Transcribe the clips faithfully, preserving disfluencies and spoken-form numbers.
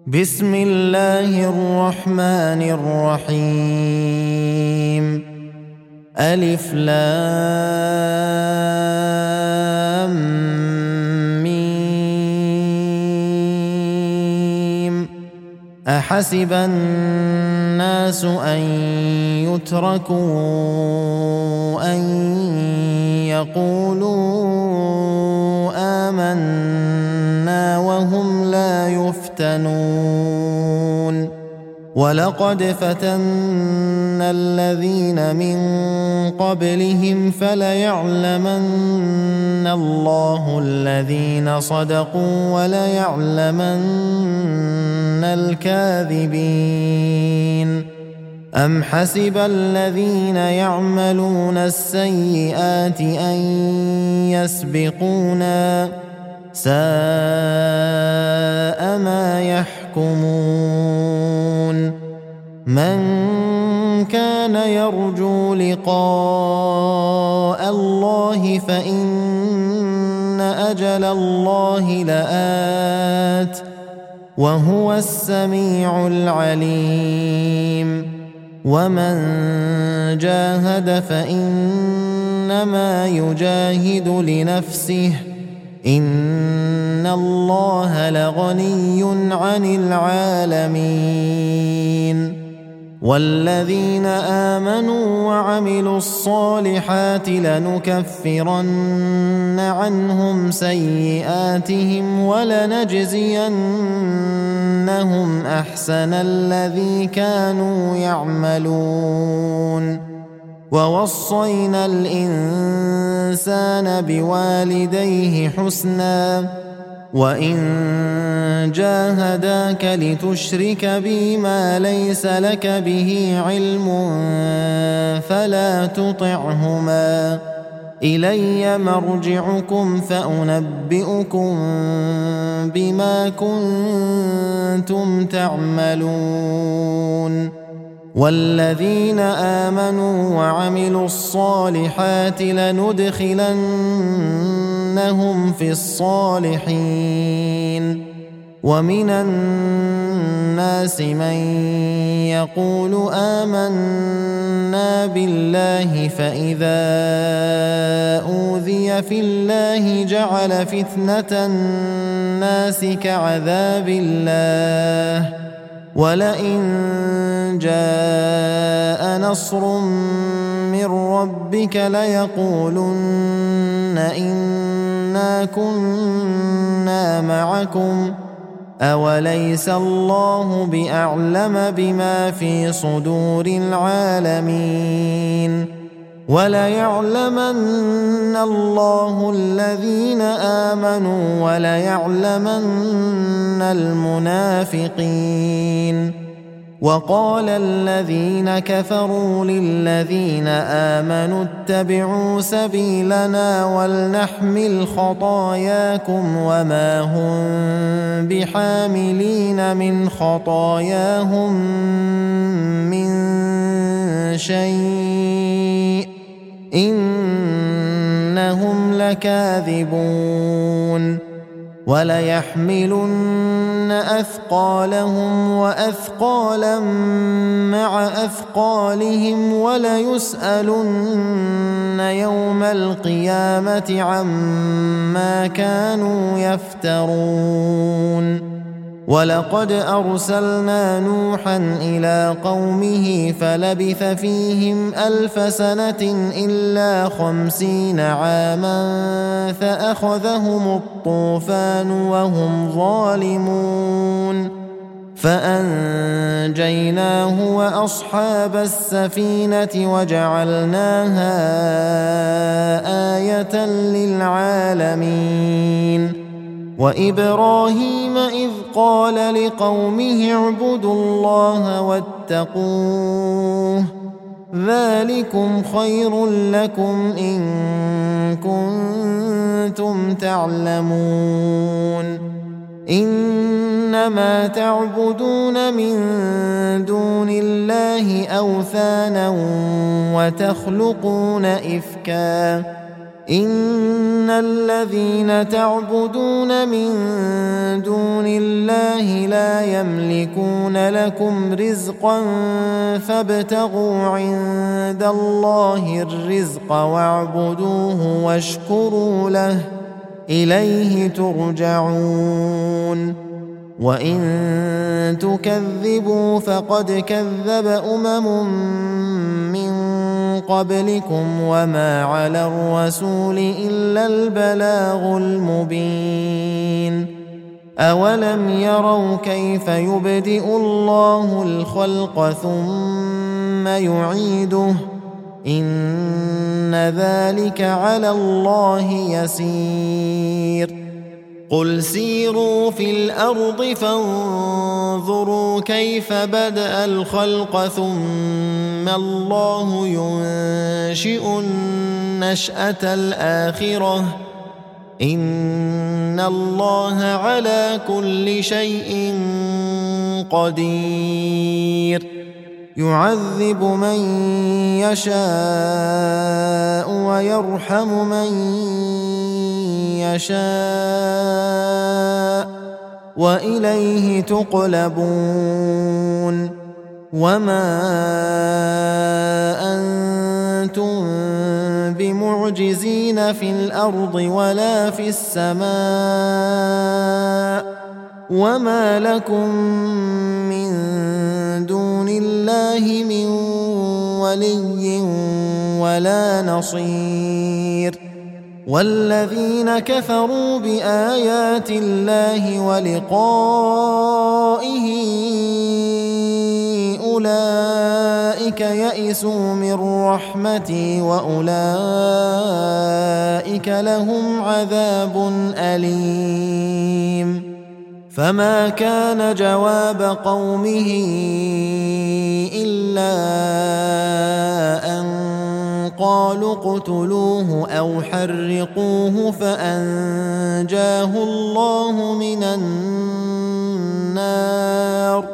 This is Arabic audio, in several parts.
بسم الله الرحمن الرحيم. ألف لام ميم. أحسب الناس أن يتركوا أن يقولوا آمنا وهم لا يفتنون. ولقد فتنا الذين من قبلهم فليعلمن الله الذين صدقوا وليعلمن الكاذبين. أم حسب الذين يعملون السيئات أن يسبقونا ساء ما يحكمون. من كان يرجو لقاء الله فإن أجل الله لآت وهو السميع العليم. ومن جاهد فإنما يجاهد لنفسه إن الله لغني عن العالمين. والذين آمنوا وعملوا الصالحات لنكفرن عنهم سيئاتهم ولنجزينهم أحسن الذي كانوا يعملون. ووصينا الإنسان بوالديه حسنا وإن جاهداك لتشرك بي ما ليس لك به علم فلا تطعهما إلي مرجعكم فأنبئكم بما كنتم تعملون. والذين آمنوا وعملوا الصالحات لندخلنهم في الصالحين. ومن الناس من يقول آمنا بالله فإذا أوذي في الله جعل فتنة الناس كعذاب الله ولئن جاء نصر من ربك ليقولن إنا كنا معكم أوليس الله بأعلم بما في صدور العالمين. وليعلمن الله الذين آمنوا وليعلمن المنافقين. وقال الذين كفروا للذين آمنوا اتبعوا سبيلنا ولنحمل خطاياكم وما هم بحاملين من خطاياهم من شيء إنهم لكاذبون. وليحملن أثقالهم وأثقالا مع أثقالهم وليسألن يوم القيامة عما كانوا يفترون. ولقد أرسلنا نوحا إلى قومه فلبث فيهم ألف سنة إلا خمسين عاما فأخذهم الطوفان وهم ظالمون فأنجيناه وأصحاب السفينة وجعلناها آية للعالمين. وإبراهيم إذ قال لقومه اعبدوا الله واتقوه ذلكم خير لكم إن كنتم تعلمون. إنما تعبدون من دون الله أوثانا وتخلقون إفكا إن الذين تعبدون من دون الله لا يملكون لكم رزقا فابتغوا عند الله الرزق واعبدوه واشكروا له إليه ترجعون وإن تكذبوا فقد كذب أمم من قبلكم وما على الرسول إلا البلاغ المبين أولم يروا كيف يبدئ الله الخلق ثم يعيده إن ذلك على الله يسير قل سيروا في الأرض فانظروا كيف بدأ الخلق ثم الله ينشئ النشأة الآخرة إن الله على كل شيء قدير يعذب من يشاء ويرحم من يشاء وإليه تقلبون وما أنتم بمعجزين في الأرض ولا في السماء وما لكم من دون الله من ولي ولا نصير والذين كفروا بآيات الله ولقائه أولئك يئسوا من رحمتي وأولئك لهم عذاب أليم فما كان جواب قومه إلا أن قالوا اقتلوه أو حرقوه فأنجاه الله من النار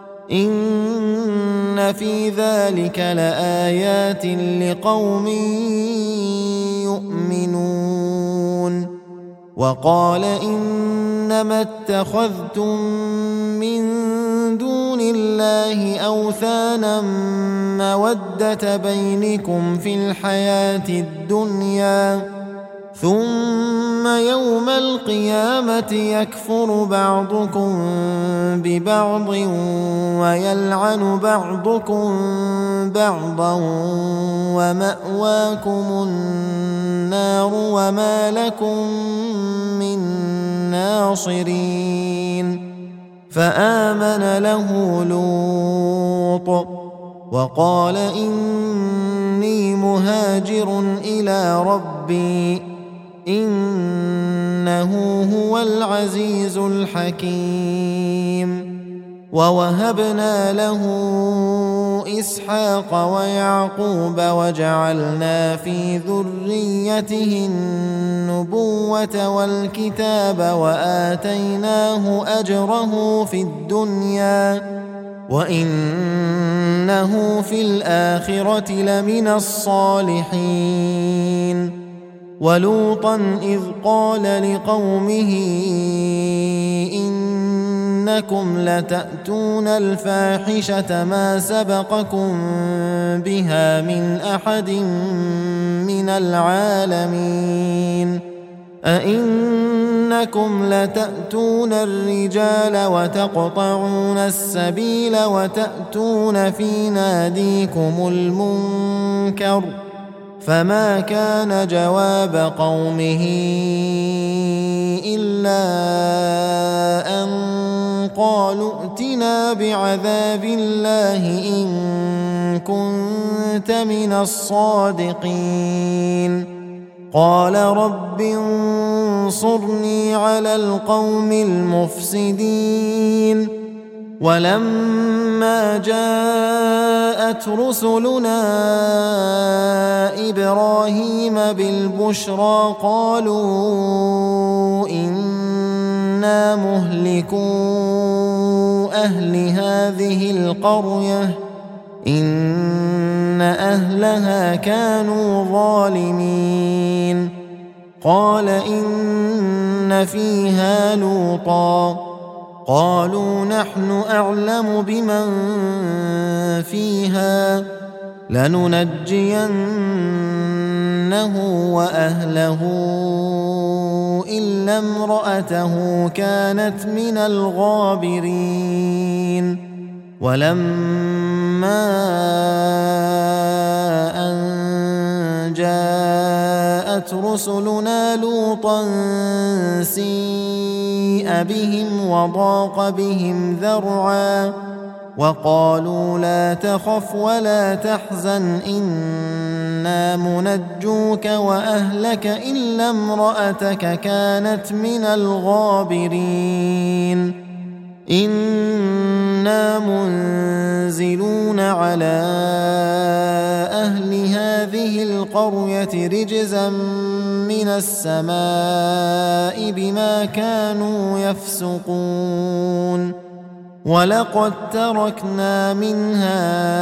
إن في ذلك لآيات لقوم يؤمنون وقال إنما اتخذتم من دون الله أوثانا مودة بينكم في الحياة الدنيا ثم يوم القيامة يكفر بعضكم ببعض ويلعن بعضكم بعضا ومأواكم النار وما لكم من ناصرين فآمن له لوط وقال إني مهاجر إلى ربي إنه هو العزيز الحكيم ووهبنا له إسحاق ويعقوب وجعلنا في ذريته النبوة والكتاب وآتيناه أجره في الدنيا وإنه في الآخرة لمن الصالحين ولوطا إذ قال لقومه إنكم لتأتون الفاحشة ما سبقكم بها من أحد من العالمين أئنكم لتأتون الرجال وتقطعون السبيل وتأتون في ناديكم المنكر فما كان جواب قومه إلا أن قالوا ائتنا بعذاب الله إن كنت من الصادقين قال رب انصرني على القوم المفسدين ولما جاءت رسلنا إبراهيم بالبشرى قالوا إنا مهلكو أهل هذه القرية إن أهلها كانوا ظالمين قال إن فيها لوطا قالوا نحن أعلم بمن فيها لننجينه وأهله إلا امرأته كانت من الغابرين ولما أن جاءت رسلنا لوطا سيء بهم وضاق بهم ذرعا وقالوا لا تخف ولا تحزن إنا منجوك وأهلك إلا امرأتك كانت من الغابرين إنا منزلون على أهل هذه القرية رجزا من السماء بما كانوا يفسقون ولقد تركنا منها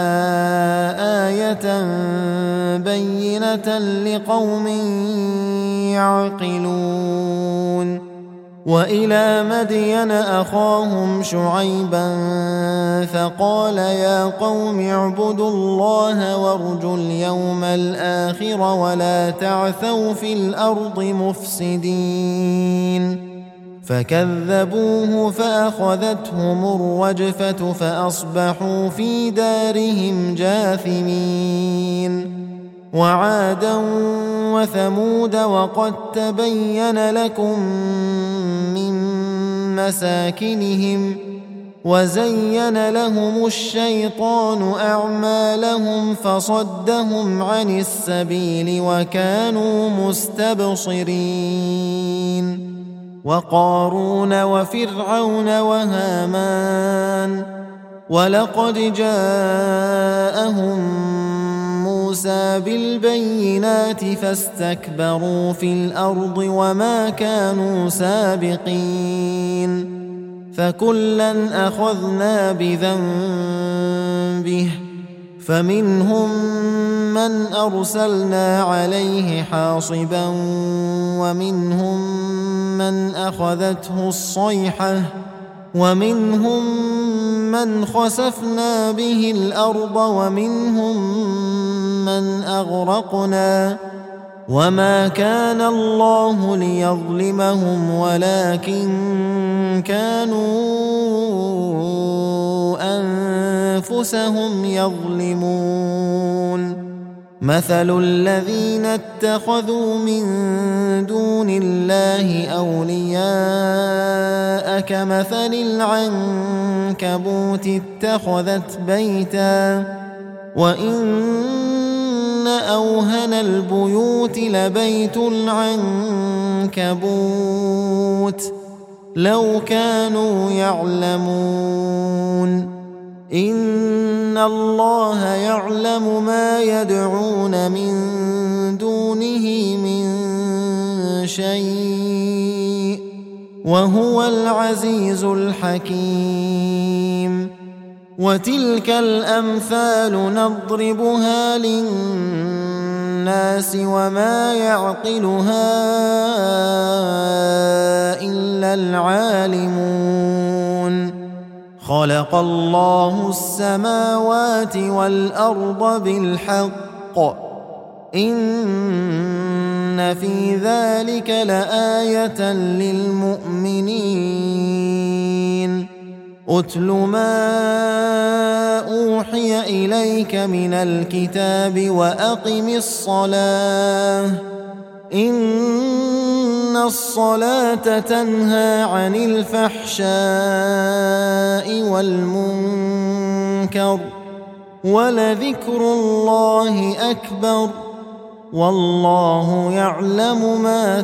آية بينة لقوم يعقلون وإلى مدين أخاهم شعيبا فقال يا قوم اعبدوا الله وارجوا اليوم الآخر ولا تعثوا في الأرض مفسدين فكذبوه فأخذتهم الرجفة فأصبحوا في دارهم جاثمين وعادا وثمود وقد تبين لكم من مساكنهم وزين لهم الشيطان أعمالهم فصدهم عن السبيل وكانوا مستبصرين وقارون وفرعون وهامان ولقد جاءهم موسى بالبينات فاستكبروا في الأرض وما كانوا سابقين فكلا أخذنا بذنبه فمنهم من أرسلنا عليه حاصبا ومنهم من أخذته الصيحة ومنهم من خسفنا به الأرض ومنهم من أغرقنا وما كان الله ليظلمهم ولكن كانوا أنفسهم يظلمون مثل الذين اتخذوا من دون الله أولياء كمثل العنكبوت اتخذت بيتا وإن أوهن البيوت لبيت العنكبوت لو كانوا يعلمون إن الله يعلم ما يدعون من دونه من شيء وهو العزيز الحكيم وتلك الأمثال نضربها للناس وما يعقلها إلا العالمون خلق الله السماوات والأرض بالحق إن في ذلك لآية للمؤمنين أتل ما أوحي إليك من الكتاب وأقم الصلاة إن الصلاة تنهى عن الفحشاء والمنكر ولذكر الله أكبر والله يعلم ما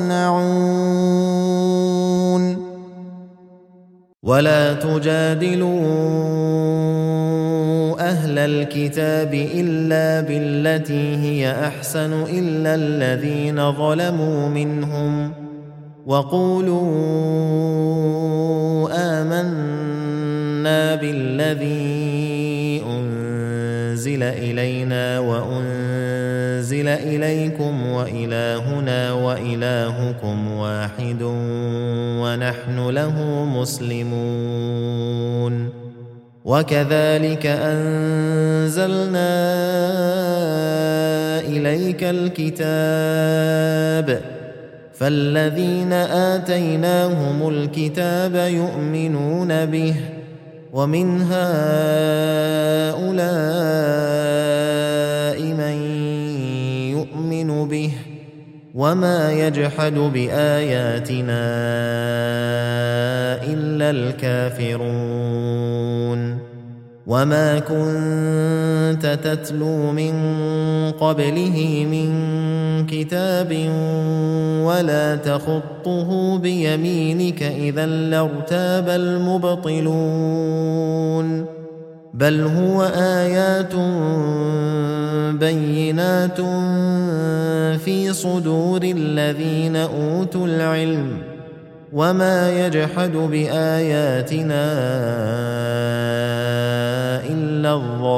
تصنعون ولا تجادلوا أهل الكتاب إلا بالتي هي أحسن إلا الذين ظلموا منهم وقولوا آمنا بالذي أنزل أنزل إلينا وأنزل إليكم وإلهنا وإلهكم واحد ونحن له مسلمون وكذلك أنزلنا إليك الكتاب فالذين آتيناهم الكتاب يؤمنون به ومن هؤلاء من يؤمن به وما يجحد بآياتنا إلا الكافرون وما كنت تتلو من قبله من كتاب ولا تخطه بيمينك إذا لارتاب المبطلون بل هو آيات بينات في صدور الذين أوتوا العلم وما يجحد بآياتنا إلا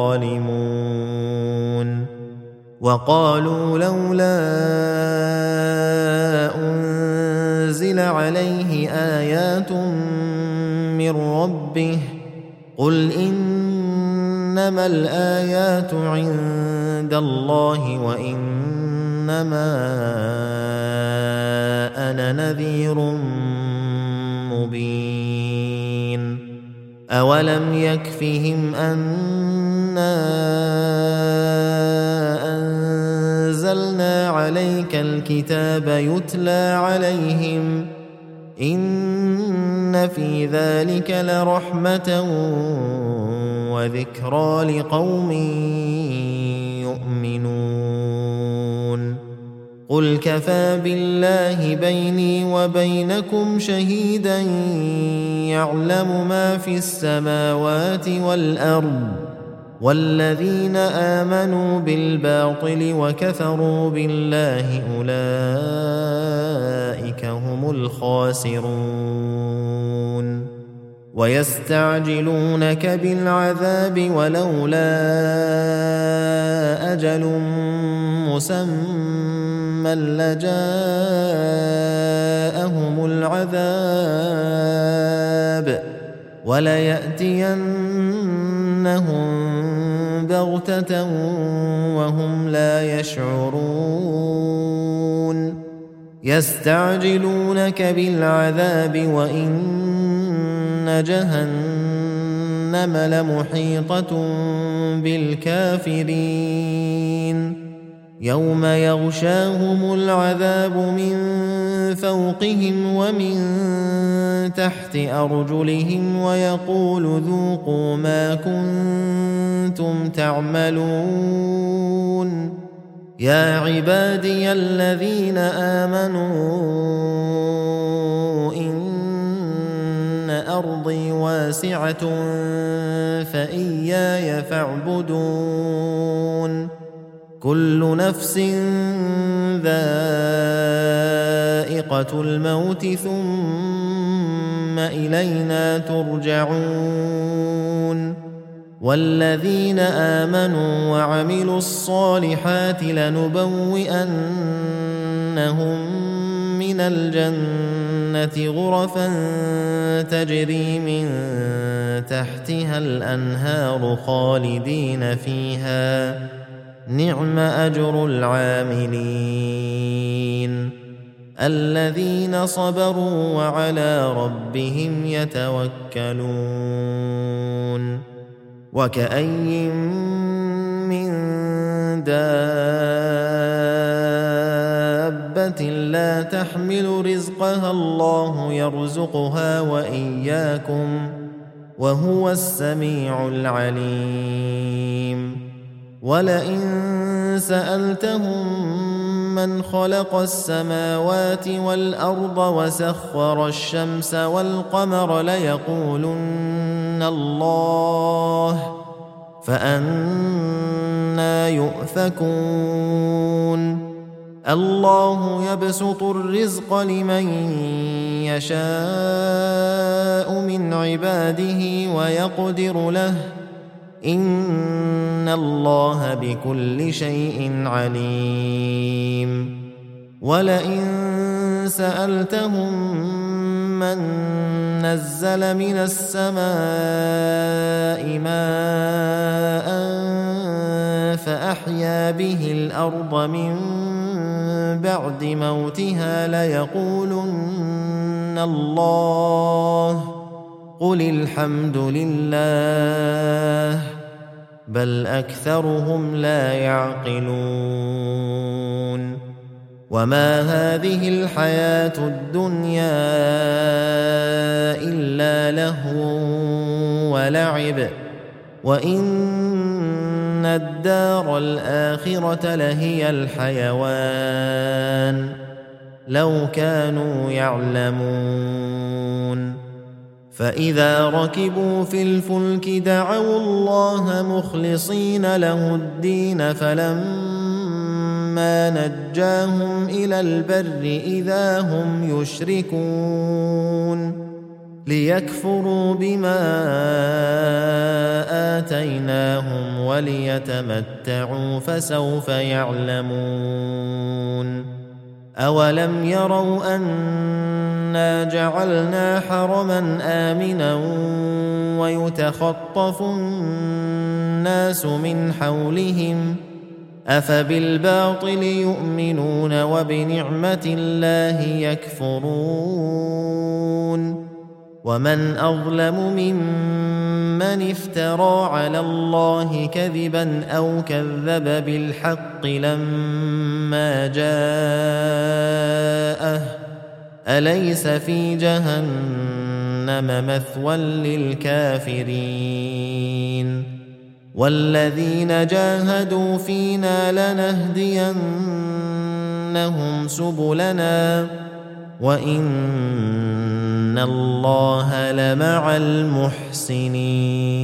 الظالمون وقالوا لولا أنزل عليه آيات من ربه قل إنما الآيات عند الله وإنما أنا نذير مبين أولم يكفهم أنا أنزلنا عليك الكتاب يتلى عليهم إن في ذلك لرحمة وذكرى لقوم يؤمنون قل كفى بالله بيني وبينكم شهيدا يعلم ما في السماوات والأرض والذين آمنوا بالباطل وكفروا بالله أولئك هم الخاسرون ويستعجلونك بالعذاب ولولا أجل مسمى لجاءهم العذاب وليأتينهم بغتة وهم لا يشعرون يستعجلونك بالعذاب وإن جهنم لمحيطة بالكافرين يوم يغشاهم العذاب من فوقهم ومن تحت أرجلهم ويقول ذوقوا ما كنتم تعملون يا عبادي الذين آمنوا إن أرضي واسعة فإياي فاعبدون كل نفس ذائقة الموت ثم إلينا ترجعون والذين آمنوا وعملوا الصالحات لنبوئنهم من الجنة غرفا تجري من تحتها الأنهار خالدين فيها نعم أجر العاملين الذين صبروا وعلى ربهم يتوكلون وكأي من دابة لا تحمل رزقها الله يرزقها وإياكم وهو السميع العليم ولئن سألتهم من خلق السماوات والأرض وسخر الشمس والقمر ليقولن الله فأنى يؤفكون الله يبسط الرزق لمن يشاء من عباده ويقدر له إن الله بكل شيء عليم ولئن سألتهم من نزل من السماء ماء فأحيا به الأرض من بعد موتها ليقولن الله قل الحمد لله بل أكثرهم لا يعقلون وما هذه الحياة الدنيا إلا لهو ولعب وإن الدار الآخرة لهي الحيوان لو كانوا يعلمون فإذا ركبوا في الفلك دعوا الله مخلصين له الدين فلما نجاهم إلى البر إذا هم يشركون ليكفروا بما آتيناهم وليتمتعوا فسوف يعلمون أولم يروا أنا جعلنا حرما آمنا ويتخطف الناس من حولهم أفبالباطل يؤمنون وبنعمة الله يكفرون ومن أظلم ممن افترى على الله كذبا أو كذب بالحق لما جاءه أليس في جهنم مثوى للكافرين والذين جاهدوا فينا لنهدينهم سبلنا وإن الله لمع المحسنين.